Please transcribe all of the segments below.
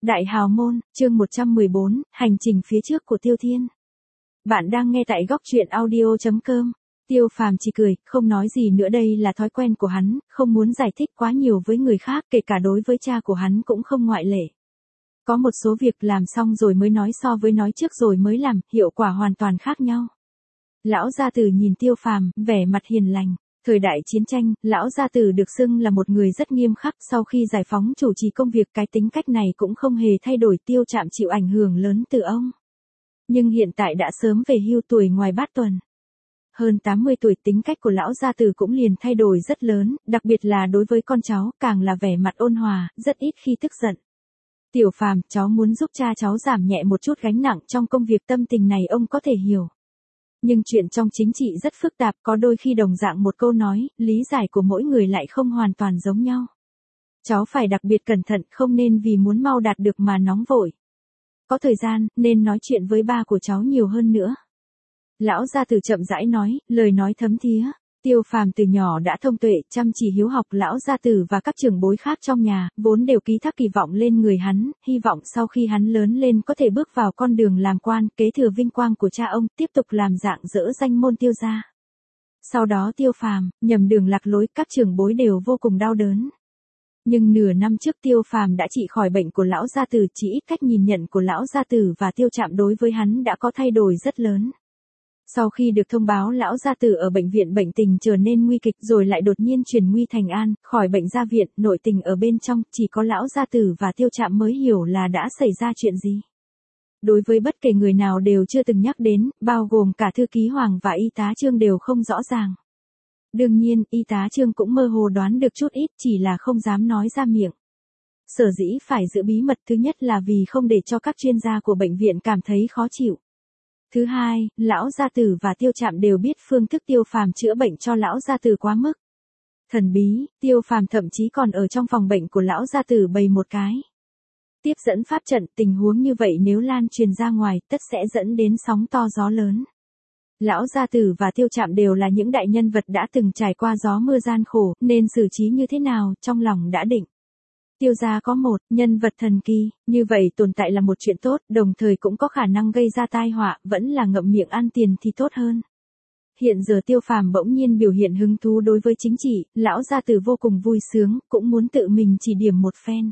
Đại hào môn, chương 114, hành trình phía trước của Tiêu Thiên. Bạn đang nghe tại góc truyện audio.com. Tiêu Phàm chỉ cười, không nói gì nữa, đây là thói quen của hắn, không muốn giải thích quá nhiều với người khác, kể cả đối với cha của hắn cũng không ngoại lệ. Có một số việc làm xong rồi mới nói so với nói trước rồi mới làm, hiệu quả hoàn toàn khác nhau. Lão gia tử nhìn Tiêu Phàm, vẻ mặt hiền lành. Thời đại chiến tranh, lão gia tử được xưng là một người rất nghiêm khắc, sau khi giải phóng chủ trì công việc cái tính cách này cũng không hề thay đổi, Tiêu Trạm chịu ảnh hưởng lớn từ ông. Nhưng hiện tại đã sớm về hưu tuổi ngoài bát tuần. Hơn 80 tuổi, tính cách của lão gia tử cũng liền thay đổi rất lớn, đặc biệt là đối với con cháu, càng là vẻ mặt ôn hòa, rất ít khi tức giận. Tiểu Phàm, cháu muốn giúp cha cháu giảm nhẹ một chút gánh nặng trong công việc, tâm tình này ông có thể hiểu. Nhưng chuyện trong chính trị rất phức tạp, có đôi khi đồng dạng một câu nói, lý giải của mỗi người lại không hoàn toàn giống nhau. Cháu phải đặc biệt cẩn thận, không nên vì muốn mau đạt được mà nóng vội. Có thời gian, nên nói chuyện với ba của cháu nhiều hơn nữa. Lão gia tử chậm rãi nói, lời nói thấm thía. Tiêu Phàm từ nhỏ đã thông tuệ, chăm chỉ hiếu học, lão gia tử và các trưởng bối khác trong nhà, vốn đều ký thác kỳ vọng lên người hắn, hy vọng sau khi hắn lớn lên có thể bước vào con đường làm quan, kế thừa vinh quang của cha ông, tiếp tục làm dạng dỡ danh môn Tiêu gia. Sau đó Tiêu Phàm nhầm đường lạc lối, các trưởng bối đều vô cùng đau đớn. Nhưng nửa năm trước Tiêu Phàm đã trị khỏi bệnh của lão gia tử, chỉ ít cách nhìn nhận của lão gia tử và Tiêu Trạm đối với hắn đã có thay đổi rất lớn. Sau khi được thông báo lão gia tử ở bệnh viện bệnh tình trở nên nguy kịch rồi lại đột nhiên chuyển nguy thành an, khỏi bệnh ra viện, nội tình ở bên trong, chỉ có lão gia tử và Tiêu Trạm mới hiểu là đã xảy ra chuyện gì. Đối với bất kể người nào đều chưa từng nhắc đến, bao gồm cả thư ký Hoàng và y tá Trương đều không rõ ràng. Đương nhiên, y tá Trương cũng mơ hồ đoán được chút ít, chỉ là không dám nói ra miệng. Sở dĩ phải giữ bí mật, thứ nhất là vì không để cho các chuyên gia của bệnh viện cảm thấy khó chịu. Thứ hai, lão gia tử và Tiêu Trạm đều biết phương thức Tiêu Phàm chữa bệnh cho lão gia tử quá mức thần bí, Tiêu Phàm thậm chí còn ở trong phòng bệnh của lão gia tử bày một cái tiếp dẫn pháp trận, tình huống như vậy nếu lan truyền ra ngoài, tất sẽ dẫn đến sóng to gió lớn. Lão gia tử và Tiêu Trạm đều là những đại nhân vật đã từng trải qua gió mưa gian khổ, nên xử trí như thế nào, trong lòng đã định. Tiêu gia có một nhân vật thần kỳ, như vậy tồn tại là một chuyện tốt, đồng thời cũng có khả năng gây ra tai họa, vẫn là ngậm miệng ăn tiền thì tốt hơn. Hiện giờ Tiêu Phàm bỗng nhiên biểu hiện hứng thú đối với chính trị, lão gia tử vô cùng vui sướng, cũng muốn tự mình chỉ điểm một phen.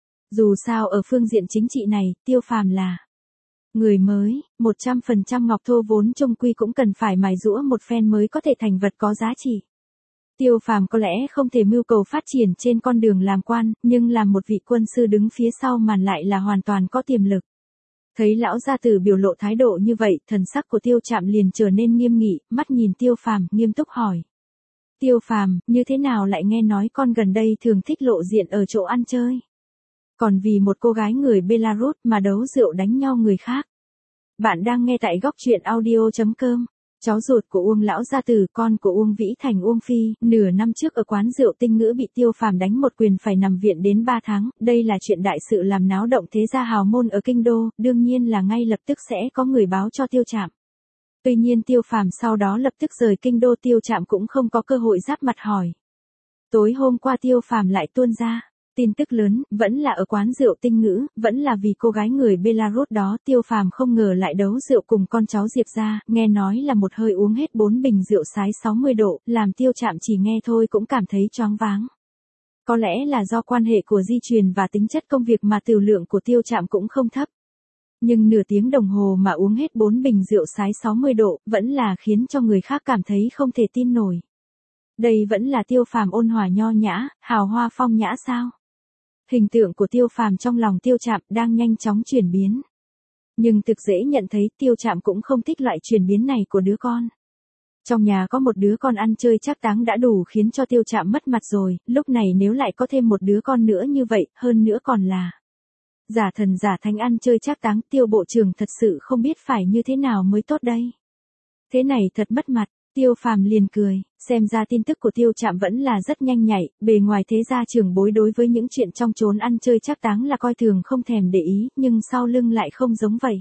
Dù sao ở phương diện chính trị này, Tiêu Phàm là người mới, 100% ngọc thô vốn chung quy cũng cần phải mài giũa một phen mới có thể thành vật có giá trị. Tiêu Phàm có lẽ không thể mưu cầu phát triển trên con đường làm quan, nhưng làm một vị quân sư đứng phía sau màn lại là hoàn toàn có tiềm lực. Thấy lão gia tử biểu lộ thái độ như vậy, thần sắc của Tiêu Trạm liền trở nên nghiêm nghị, mắt nhìn Tiêu Phàm, nghiêm túc hỏi. Tiêu Phàm, như thế nào lại nghe nói con gần đây thường thích lộ diện ở chỗ ăn chơi? Còn vì một cô gái người Belarus mà đấu rượu đánh nhau người khác. Bạn đang nghe tại góc truyện audio.com. Cháu ruột của Uông lão gia tử, con của Uông Vĩ Thành Uông Phi, nửa năm trước ở quán rượu Tinh Ngữ bị Tiêu Phàm đánh một quyền phải nằm viện đến 3 tháng, đây là chuyện đại sự làm náo động thế gia hào môn ở kinh đô, đương nhiên là ngay lập tức sẽ có người báo cho Tiêu Trạm. Tuy nhiên Tiêu Phàm sau đó lập tức rời kinh đô, Tiêu Trạm cũng không có cơ hội giáp mặt hỏi. Tối hôm qua Tiêu Phàm lại tuôn ra tin tức lớn, vẫn là ở quán rượu Tinh Ngữ, vẫn là vì cô gái người Belarus đó, Tiêu Phàm không ngờ lại đấu rượu cùng con cháu Diệp gia, nghe nói là một hơi uống hết 4 bình rượu sái 60 độ, làm Tiêu Trạm chỉ nghe thôi cũng cảm thấy choáng váng. Có lẽ là do quan hệ của di truyền và tính chất công việc mà tiểu lượng của Tiêu Trạm cũng không thấp. Nhưng nửa tiếng đồng hồ mà uống hết 4 bình rượu sái 60 độ, vẫn là khiến cho người khác cảm thấy không thể tin nổi. Đây vẫn là Tiêu Phàm ôn hòa nho nhã, hào hoa phong nhã sao? Hình tượng của Tiêu Phàm trong lòng Tiêu Trạm đang nhanh chóng chuyển biến. Nhưng thực dễ nhận thấy Tiêu Trạm cũng không thích loại chuyển biến này của đứa con. Trong nhà có một đứa con ăn chơi trác táng đã đủ khiến cho Tiêu Trạm mất mặt rồi, lúc này nếu lại có thêm một đứa con nữa như vậy, hơn nữa còn là giả thần giả thánh ăn chơi trác táng, Tiêu bộ trưởng thật sự không biết phải như thế nào mới tốt đây. Thế này thật mất mặt. Tiêu Phàm liền cười, xem ra tin tức của Tiêu Trạm vẫn là rất nhanh nhạy, bề ngoài thế gia trưởng bối đối với những chuyện trong chốn ăn chơi trác táng là coi thường không thèm để ý, nhưng sau lưng lại không giống vậy.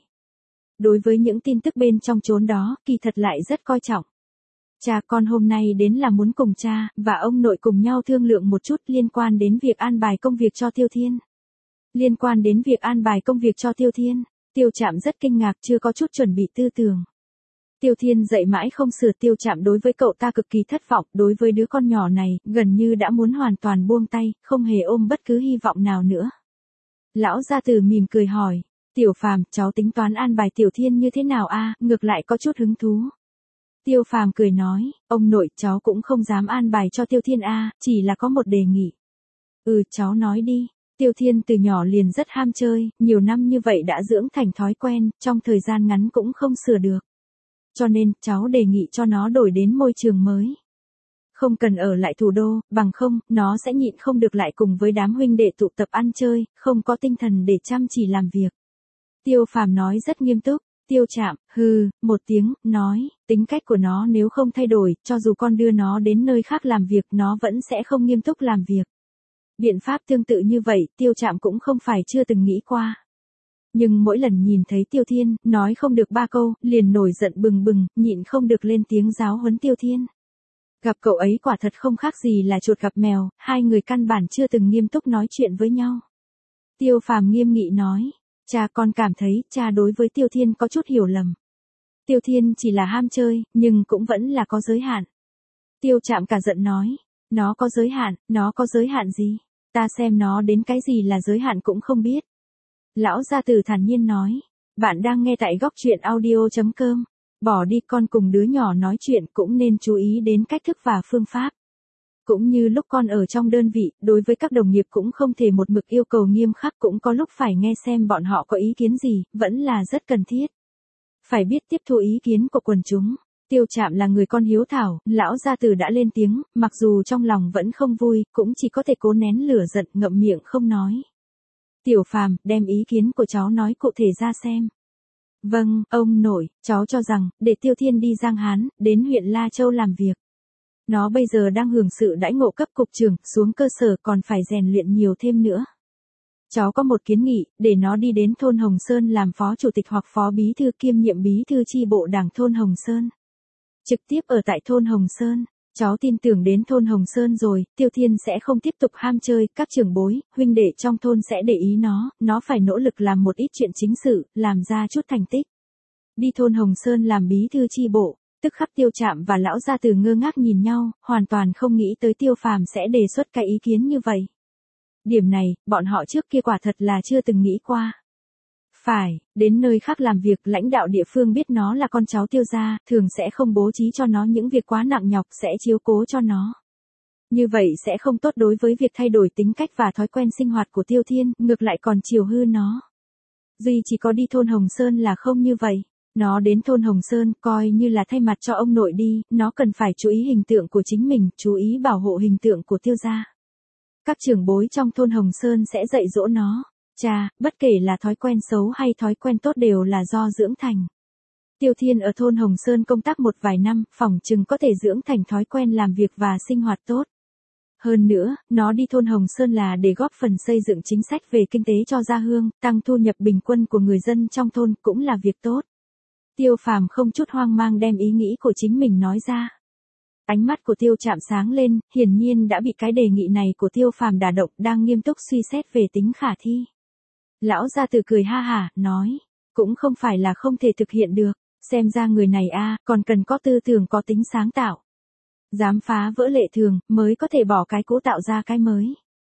Đối với những tin tức bên trong chốn đó, kỳ thật lại rất coi trọng. Cha con hôm nay đến là muốn cùng cha và ông nội cùng nhau thương lượng một chút liên quan đến việc an bài công việc cho Tiêu Thiên. Liên quan đến việc an bài công việc cho Tiêu Thiên, Tiêu Trạm rất kinh ngạc, chưa có chút chuẩn bị tư tưởng. Tiêu Thiên dạy mãi không sửa, Tiêu Trạm đối với cậu ta cực kỳ thất vọng, đối với đứa con nhỏ này, gần như đã muốn hoàn toàn buông tay, không hề ôm bất cứ hy vọng nào nữa. Lão gia tử mỉm cười hỏi, Tiểu Phàm, cháu tính toán an bài Tiểu Thiên như thế nào a? Ngược lại có chút hứng thú. Tiêu Phàm cười nói, ông nội, cháu cũng không dám an bài cho Tiêu Thiên a, chỉ là có một đề nghị. Cháu nói đi. Tiêu Thiên từ nhỏ liền rất ham chơi, nhiều năm như vậy đã dưỡng thành thói quen, trong thời gian ngắn cũng không sửa được. Cho nên, cháu đề nghị cho nó đổi đến môi trường mới. Không cần ở lại thủ đô, bằng không, nó sẽ nhịn không được lại cùng với đám huynh đệ tụ tập ăn chơi, không có tinh thần để chăm chỉ làm việc. Tiêu Phàm nói rất nghiêm túc. Tiêu Trạm, một tiếng, nói, tính cách của nó nếu không thay đổi, cho dù con đưa nó đến nơi khác làm việc, nó vẫn sẽ không nghiêm túc làm việc. Biện pháp tương tự như vậy, Tiêu Trạm cũng không phải chưa từng nghĩ qua. Nhưng mỗi lần nhìn thấy Tiêu Thiên, nói không được 3 câu, liền nổi giận bừng bừng, nhịn không được lên tiếng giáo huấn Tiêu Thiên. Gặp cậu ấy quả thật không khác gì là chuột gặp mèo, hai người căn bản chưa từng nghiêm túc nói chuyện với nhau. Tiêu Phàm nghiêm nghị nói, cha, con cảm thấy cha đối với Tiêu Thiên có chút hiểu lầm. Tiêu Thiên chỉ là ham chơi, nhưng cũng vẫn là có giới hạn. Tiêu Trạm cả giận nói, nó có giới hạn gì? Ta xem nó đến cái gì là giới hạn cũng không biết. Lão gia tử thản nhiên nói, bạn đang nghe tại góc truyện audio.com. Bỏ đi, con cùng đứa nhỏ nói chuyện cũng nên chú ý đến cách thức và phương pháp. Cũng như lúc con ở trong đơn vị, đối với các đồng nghiệp cũng không thể một mực yêu cầu nghiêm khắc, cũng có lúc phải nghe xem bọn họ có ý kiến gì, vẫn là rất cần thiết. Phải biết tiếp thu ý kiến của quần chúng. Tiêu Trạm là người con hiếu thảo, lão gia tử đã lên tiếng, mặc dù trong lòng vẫn không vui, cũng chỉ có thể cố nén lửa giận, ngậm miệng không nói. Tiểu Phàm, đem ý kiến của cháu nói cụ thể ra xem. Vâng, ông nội, cháu cho rằng, để Tiêu Thiên đi Giang Hán, đến huyện La Châu làm việc. Nó bây giờ đang hưởng sự đãi ngộ cấp cục trưởng, xuống cơ sở còn phải rèn luyện nhiều thêm nữa. Cháu có một kiến nghị, để nó đi đến thôn Hồng Sơn làm phó chủ tịch hoặc phó bí thư kiêm nhiệm bí thư chi bộ đảng thôn Hồng Sơn. Trực tiếp ở tại thôn Hồng Sơn, cháu tin tưởng đến thôn Hồng Sơn rồi, Tiêu Thiên sẽ không tiếp tục ham chơi, các trưởng bối, huynh đệ trong thôn sẽ để ý nó phải nỗ lực làm một ít chuyện chính sự, làm ra chút thành tích. Đi thôn Hồng Sơn làm bí thư chi bộ, tức khắc Tiêu Trạm và lão gia tử ngơ ngác nhìn nhau, hoàn toàn không nghĩ tới Tiêu Phàm sẽ đề xuất cái ý kiến như vậy. Điểm này, bọn họ trước kia quả thật là chưa từng nghĩ qua. Phải, đến nơi khác làm việc, lãnh đạo địa phương biết nó là con cháu Tiêu gia, thường sẽ không bố trí cho nó những việc quá nặng nhọc, sẽ chiếu cố cho nó. Như vậy sẽ không tốt đối với việc thay đổi tính cách và thói quen sinh hoạt của Tiêu Thiên, ngược lại còn chiều hư nó. Duy chỉ có đi thôn Hồng Sơn là không như vậy. Nó đến thôn Hồng Sơn, coi như là thay mặt cho ông nội đi, nó cần phải chú ý hình tượng của chính mình, chú ý bảo hộ hình tượng của Tiêu gia. Các trưởng bối trong thôn Hồng Sơn sẽ dạy dỗ nó. Cha, bất kể là thói quen xấu hay thói quen tốt đều là do dưỡng thành. Tiêu Thiên ở thôn Hồng Sơn công tác một vài năm, phỏng chừng có thể dưỡng thành thói quen làm việc và sinh hoạt tốt. Hơn nữa, nó đi thôn Hồng Sơn là để góp phần xây dựng chính sách về kinh tế cho gia hương, tăng thu nhập bình quân của người dân trong thôn, cũng là việc tốt. Tiêu Phàm không chút hoang mang đem ý nghĩ của chính mình nói ra. Ánh mắt của Tiêu Trạm sáng lên, hiển nhiên đã bị cái đề nghị này của Tiêu Phàm đả động, đang nghiêm túc suy xét về tính khả thi. Lão gia tử cười ha hả, nói, cũng không phải là không thể thực hiện được, xem ra người này còn cần có tư tưởng có tính sáng tạo. Dám phá vỡ lệ thường, mới có thể bỏ cái cũ tạo ra cái mới.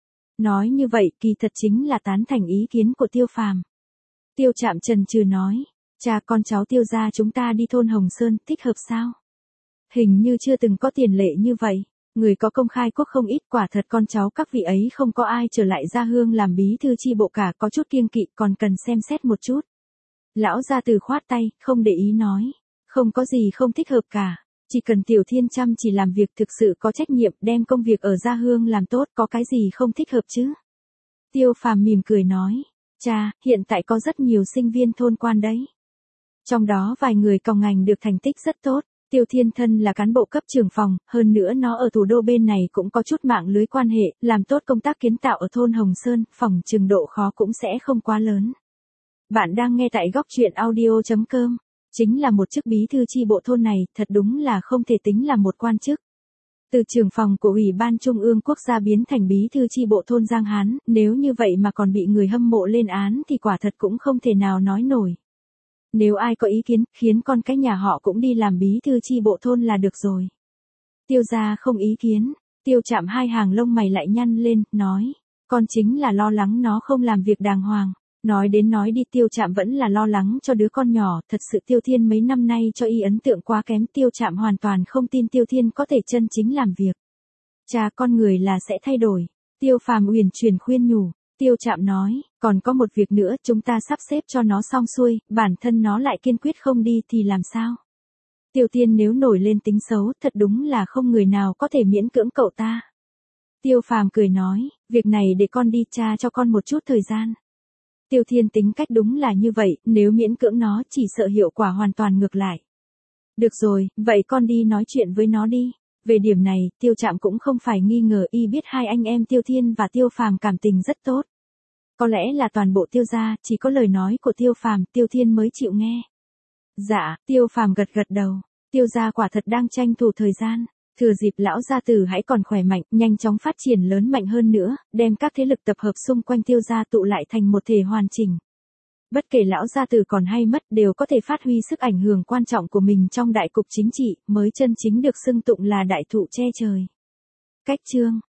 Nói như vậy, kỳ thật chính là tán thành ý kiến của Tiêu Phàm. Tiêu Trạm chần chừ nói, cha, con cháu Tiêu gia chúng ta đi thôn Hồng Sơn, thích hợp sao? Hình như chưa từng có tiền lệ như vậy. Người có công khai quốc không ít, quả thật con cháu các vị ấy không có ai trở lại gia hương làm bí thư chi bộ cả, có chút kiêng kỵ, còn cần xem xét một chút. Lão gia tử khoát tay, không để ý nói, không có gì không thích hợp cả, chỉ cần Tiểu Thiên chăm chỉ làm việc, thực sự có trách nhiệm, đem công việc ở gia hương làm tốt, có cái gì không thích hợp chứ? Tiêu Phàm mỉm cười nói, cha, hiện tại có rất nhiều sinh viên thôn quan đấy. Trong đó vài người còng ngành được thành tích rất tốt. Tiêu Thiên thân là cán bộ cấp trưởng phòng, hơn nữa nó ở thủ đô bên này cũng có chút mạng lưới quan hệ, làm tốt công tác kiến tạo ở thôn Hồng Sơn, phòng chừng độ khó cũng sẽ không quá lớn. Bạn đang nghe tại góc truyện audio.com, chính là một chức bí thư chi bộ thôn này, thật đúng là không thể tính là một quan chức. Từ trưởng phòng của Ủy ban Trung ương Quốc gia biến thành bí thư chi bộ thôn Giang Hán, nếu như vậy mà còn bị người hâm mộ lên án thì quả thật cũng không thể nào nói nổi. Nếu ai có ý kiến, khiến con cái nhà họ cũng đi làm bí thư chi bộ thôn là được rồi. Tiêu gia không ý kiến, Tiêu Trạm hai hàng lông mày lại nhăn lên, nói, con chính là lo lắng nó không làm việc đàng hoàng. Nói đến nói đi Tiêu Trạm vẫn là lo lắng cho đứa con nhỏ, thật sự Tiêu Thiên mấy năm nay cho y ấn tượng quá kém, Tiêu Trạm hoàn toàn không tin Tiêu Thiên có thể chân chính làm việc. Cha con người là sẽ thay đổi. Tiêu Phàm uyển chuyển khuyên nhủ, Tiêu Trạm nói, còn có một việc nữa, chúng ta sắp xếp cho nó xong xuôi, bản thân nó lại kiên quyết không đi thì làm sao? Tiêu Thiên nếu nổi lên tính xấu, thật đúng là không người nào có thể miễn cưỡng cậu ta. Tiêu Phàm cười nói, việc này để con đi, cha cho con một chút thời gian. Tiêu Thiên tính cách đúng là như vậy, nếu miễn cưỡng nó chỉ sợ hiệu quả hoàn toàn ngược lại. Được rồi, vậy con đi nói chuyện với nó đi. Về điểm này, Tiêu Trạm cũng không phải nghi ngờ, y biết hai anh em Tiêu Thiên và Tiêu Phàm cảm tình rất tốt. Có lẽ là toàn bộ Tiêu gia, chỉ có lời nói của Tiêu Phàm, Tiêu Thiên mới chịu nghe. Dạ, Tiêu Phàm gật gật đầu. Tiêu gia quả thật đang tranh thủ thời gian. Thừa dịp lão gia tử hãy còn khỏe mạnh, nhanh chóng phát triển lớn mạnh hơn nữa, đem các thế lực tập hợp xung quanh Tiêu gia tụ lại thành một thể hoàn chỉnh. Bất kể lão gia tử còn hay mất đều có thể phát huy sức ảnh hưởng quan trọng của mình trong đại cục chính trị, mới chân chính được xưng tụng là đại thụ che trời. Cách chương